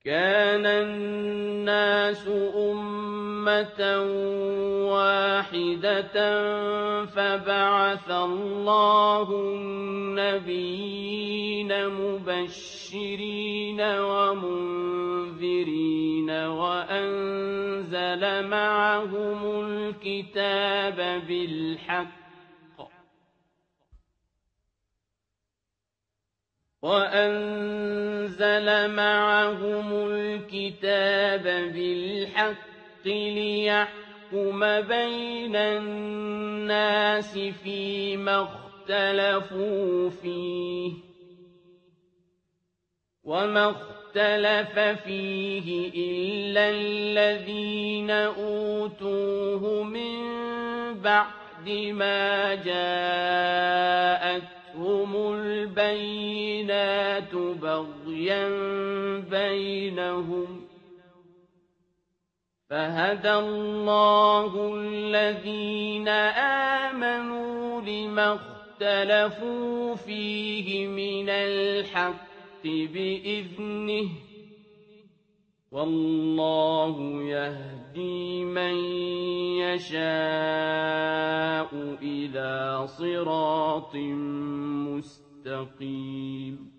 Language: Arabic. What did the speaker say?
كان الناس أمة واحدة فبعث الله النبيين مبشرين ومنذرين وأنزل معهم الكتاب بالحق ليحكم بين الناس فيما اختلفوا فيه وما اختلف فيه إلا الذين أوتوه من بعد ما جاءتهم البينات بغيا بينهم فهدى الله الذين آمنوا لما اختلفوا فيه من الحق بإذنه والله يهدي من يشاء إلى صراط مستقيم